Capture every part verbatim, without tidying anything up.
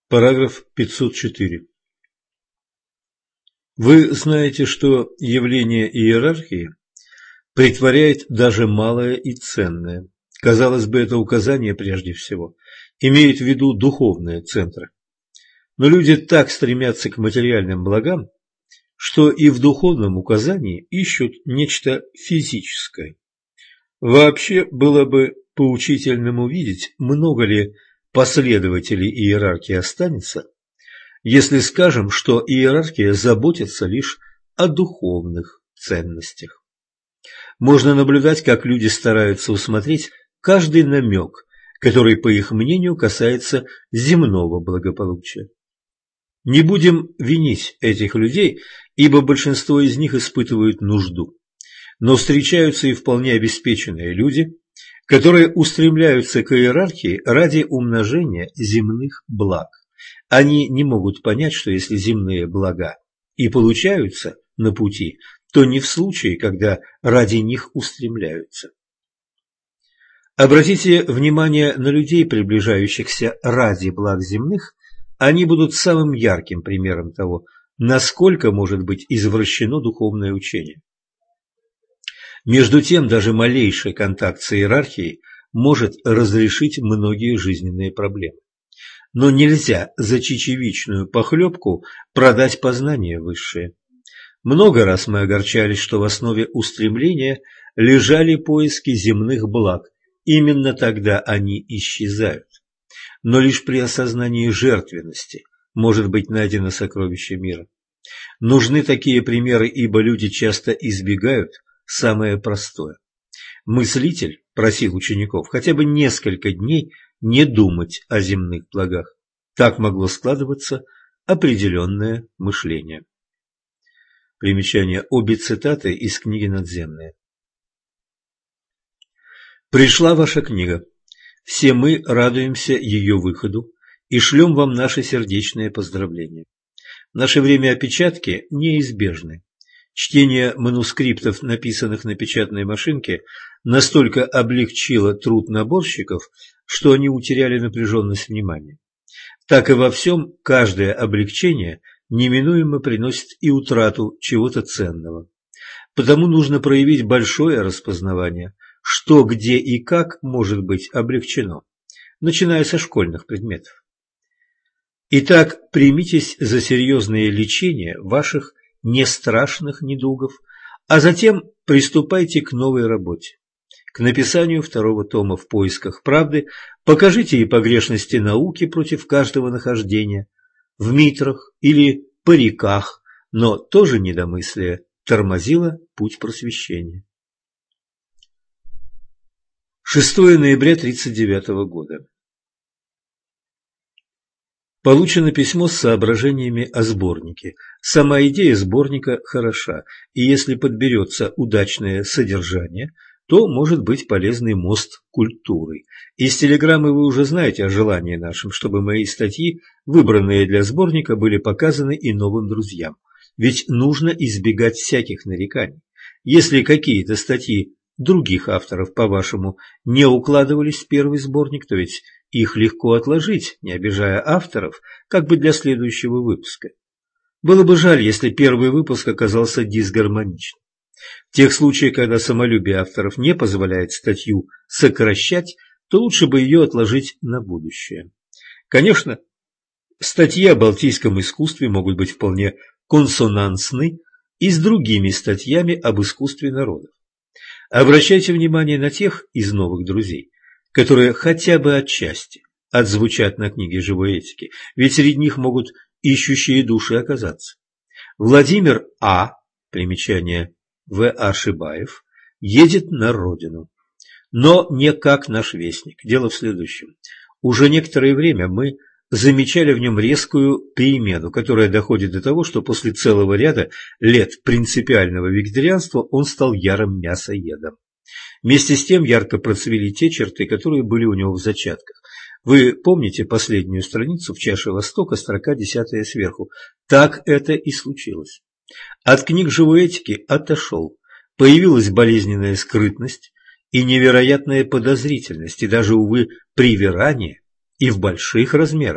Параграф пятьсот четыре. Вы знаете, что явление иерархии претворяет даже малое и ценное. Казалось бы, это указание прежде всего имеет в виду духовные центры. Но люди так стремятся к материальным благам, что и в духовном указании ищут нечто физическое. Вообще было бы поучительным увидеть, много ли последователей иерархии останется, если скажем, что иерархия заботится лишь о духовных ценностях. Можно наблюдать, как люди стараются усмотреть каждый намек, который, по их мнению, касается земного благополучия. Не будем винить этих людей, ибо большинство из них испытывают нужду. Но встречаются и вполне обеспеченные люди, которые устремляются к иерархии ради умножения земных благ. Они не могут понять, что если земные блага и получаются на пути, то не в случае, когда ради них устремляются. Обратите внимание на людей, приближающихся ради благ земных, они будут самым ярким примером того, насколько может быть извращено духовное учение. Между тем, даже малейший контакт с иерархией может разрешить многие жизненные проблемы. Но нельзя за чечевичную похлебку продать познание высшее. Много раз мы огорчались, что в основе устремления лежали поиски земных благ. Именно тогда они исчезают. Но лишь при осознании жертвенности может быть найдено сокровище мира. Нужны такие примеры, ибо люди часто избегают самое простое. Мыслитель просил учеников хотя бы несколько дней не думать о земных благах. Так могло складываться определенное мышление. Примечание. Обе цитаты из книги «Надземная». Пришла ваша книга. Все мы радуемся ее выходу и шлем вам наши сердечные поздравления. В наше время опечатки неизбежны. Чтение манускриптов, написанных на печатной машинке, настолько облегчило труд наборщиков, что они утеряли напряженность внимания. Так и во всем каждое облегчение неминуемо приносит и утрату чего-то ценного. Потому нужно проявить большое распознавание, что, где и как может быть облегчено, начиная со школьных предметов. Итак, примитесь за серьезное лечение ваших нестрашных недугов, а затем приступайте к новой работе, к написанию второго тома «В поисках правды». Покажите и погрешности науки против каждого нахождения, в митрах или париках, но тоже недомыслие тормозило путь просвещения. шестое ноября тысяча девятьсот тридцать девятого года. Получено письмо с соображениями о сборнике. Сама идея сборника хороша, и если подберется удачное содержание, то может быть полезный мост культуры. Из телеграммы вы уже знаете о желании нашем, чтобы мои статьи, выбранные для сборника, были показаны и новым друзьям. Ведь нужно избегать всяких нареканий. Если какие-то статьи других авторов, по-вашему, не укладывались в первый сборник, то ведь их легко отложить, не обижая авторов, как бы для следующего выпуска. Было бы жаль, если первый выпуск оказался дисгармоничным. В тех случаях, когда самолюбие авторов не позволяет статью сокращать, то лучше бы ее отложить на будущее. Конечно, статьи о балтийском искусстве могут быть вполне консонансны и с другими статьями об искусстве народов. Обращайте внимание на тех из новых друзей, которые хотя бы отчасти отзвучат на книге живой этики, ведь среди них могут ищущие души оказаться. Владимир А. Примечание В. А. Шибаев едет на родину, но не как наш вестник. Дело в следующем. Уже некоторое время мы замечали в нем резкую перемену, которая доходит до того, что после целого ряда лет принципиального вегетарианства он стал ярым мясоедом. Вместе с тем ярко процвели те черты, которые были у него в зачатках. Вы помните последнюю страницу в «Чаше Востока», строка десятая сверху? Так это и случилось. От книг живой этики отошел. Появилась болезненная скрытность и невероятная подозрительность, и даже, увы, привирание, и в больших размерах.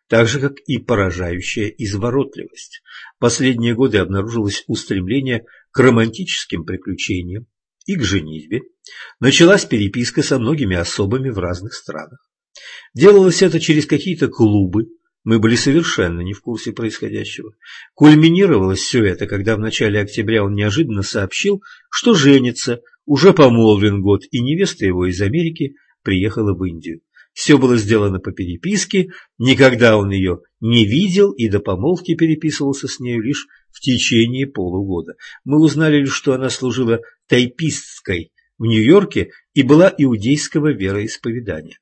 так же, как и поражающая изворотливость. Последние годы обнаружилось устремление к романтическим приключениям и к женитьбе. Началась переписка со многими особами в разных странах. Делалось это через какие-то клубы. Мы были совершенно не в курсе происходящего. Кульминировалось все это, когда в начале октября он неожиданно сообщил, что женится, уже помолвлен год, и невеста его из Америки приехала в Индию. Все было сделано по переписке, никогда он ее не видел и до помолвки переписывался с нею лишь в течение полугода. Мы узнали лишь, что она служила тайписткой в Нью-Йорке и была иудейского вероисповедания.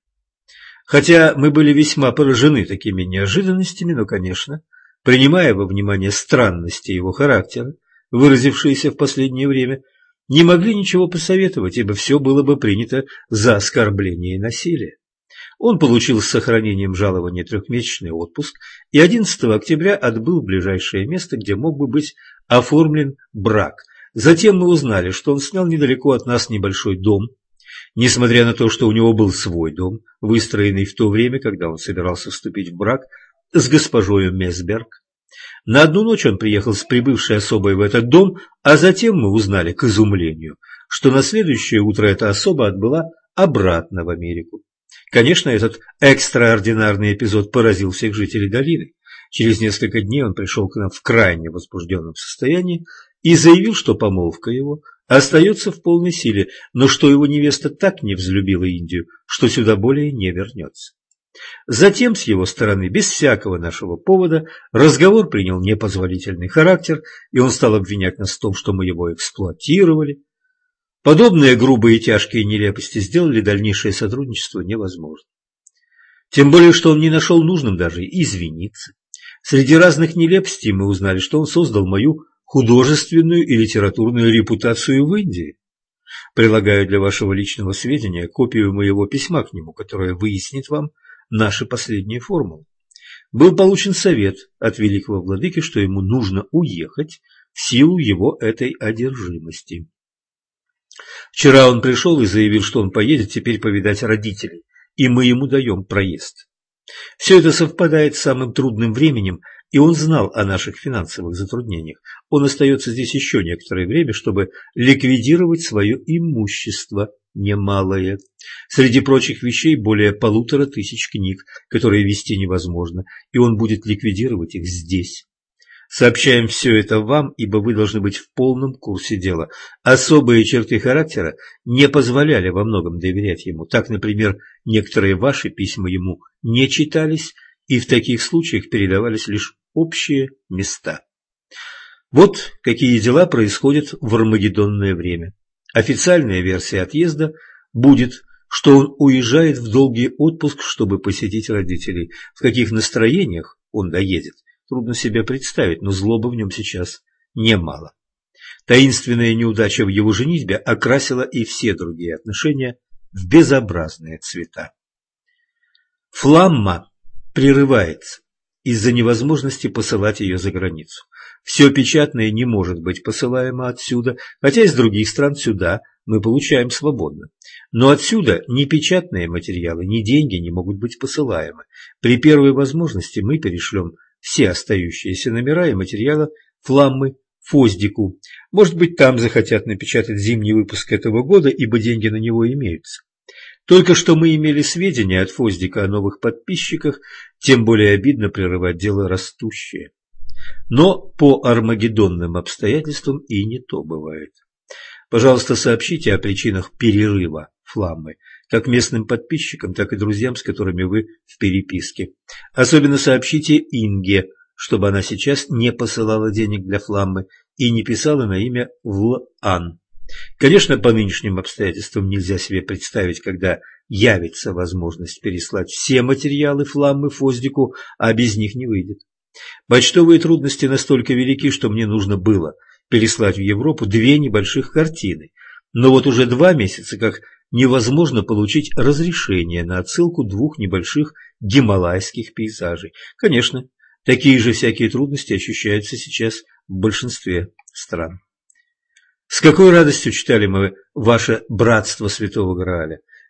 Хотя мы были весьма поражены такими неожиданностями, но, конечно, принимая во внимание странности его характера, выразившиеся в последнее время, не могли ничего посоветовать, ибо все было бы принято за оскорбление и насилие. Он получил с сохранением жалования трехмесячный отпуск и одиннадцатого октября отбыл в ближайшее место, где мог бы быть оформлен брак. Затем мы узнали, что он снял недалеко от нас небольшой дом, несмотря на то, что у него был свой дом, выстроенный в то время, когда он собирался вступить в брак с госпожой Месберг. На одну ночь он приехал с прибывшей особой в этот дом, а затем мы узнали, к изумлению, что на следующее утро эта особа отбыла обратно в Америку. Конечно, этот экстраординарный эпизод поразил всех жителей долины. Через несколько дней он пришел к нам в крайне возбужденном состоянии и заявил, что помолвка его остается в полной силе, но что его невеста так не взлюбила Индию, что сюда более не вернется. Затем, с его стороны, без всякого нашего повода, разговор принял непозволительный характер, и он стал обвинять нас в том, что мы его эксплуатировали. Подобные грубые и тяжкие нелепости сделали дальнейшее сотрудничество невозможным. Тем более, что он не нашел нужным даже извиниться. Среди разных нелепостей мы узнали, что он создал мою художественную и литературную репутацию в Индии. Прилагаю для вашего личного сведения копию моего письма к нему, которое выяснит вам наши последние формулы. Был получен совет от великого владыки, что ему нужно уехать в силу его этой одержимости. Вчера он пришел и заявил, что он поедет теперь повидать родителей, и мы ему даем проезд. Все это совпадает с самым трудным временем, и он знал о наших финансовых затруднениях. Он остается здесь еще некоторое время, чтобы ликвидировать свое имущество немалое. Среди прочих вещей более полутора тысяч книг, которые вести невозможно, и он будет ликвидировать их здесь. Сообщаем все это вам, ибо вы должны быть в полном курсе дела. Особые черты характера не позволяли во многом доверять ему. Так, например, некоторые ваши письма ему не читались, и в таких случаях передавались лишь общие места. Вот какие дела происходят в армагеддонное время. Официальная версия отъезда будет, что он уезжает в долгий отпуск, чтобы посетить родителей. В каких настроениях он доедет, трудно себе представить, но злобы в нем сейчас немало. Таинственная неудача в его женитьбе окрасила и все другие отношения в безобразные цвета. Фламма прерывается из-за невозможности посылать ее за границу. Все печатное не может быть посылаемо отсюда, хотя из других стран сюда мы получаем свободно. Но отсюда ни печатные материалы, ни деньги не могут быть посылаемы. При первой возможности мы перешлем все остающиеся номера и материалы Фламмы Фоздику. Может быть, там захотят напечатать зимний выпуск этого года, ибо деньги на него имеются. Только что мы имели сведения от Фоздика о новых подписчиках, тем более обидно прерывать дело растущее. Но по армагеддонным обстоятельствам и не то бывает. Пожалуйста, сообщите о причинах перерыва Фламмы, как местным подписчикам, так и друзьям, с которыми вы в переписке. Особенно сообщите Инге, чтобы она сейчас не посылала денег для Фламмы и не писала на имя Влан. Конечно, по нынешним обстоятельствам нельзя себе представить, когда явится возможность переслать все материалы Фламмы Фоздику, а без них не выйдет. Почтовые трудности настолько велики, что мне нужно было переслать в Европу две небольших картины, но вот уже два месяца как невозможно получить разрешение на отсылку двух небольших гималайских пейзажей. Конечно, такие же всякие трудности ощущаются сейчас в большинстве стран. С какой радостью читали мы ваше «Братство Святого Грааля».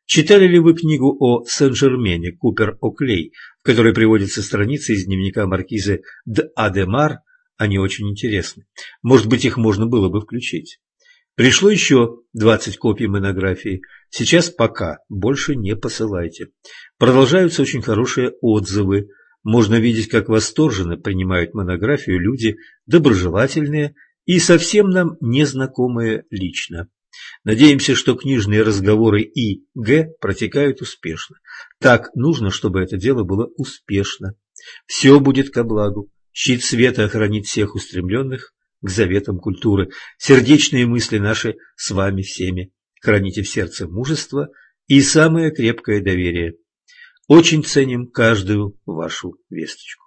Читали ли вы книгу о Сен-Жермене Купер О'Клей, в которой приводятся страницы из дневника маркизы д'Адемар? Они очень интересны. Может быть, их можно было бы включить. Пришло еще двадцать копий монографии. Сейчас пока больше не посылайте. Продолжаются очень хорошие отзывы. Можно видеть, как восторженно принимают монографию люди доброжелательные и совсем нам незнакомые лично. Надеемся, что книжные разговоры И Г протекают успешно. Так нужно, чтобы это дело было успешно. Все будет ко благу. Щит света охранит всех устремленных к заветам культуры. Сердечные мысли наши с вами всеми. Храните в сердце мужество и самое крепкое доверие. Очень ценим каждую вашу весточку.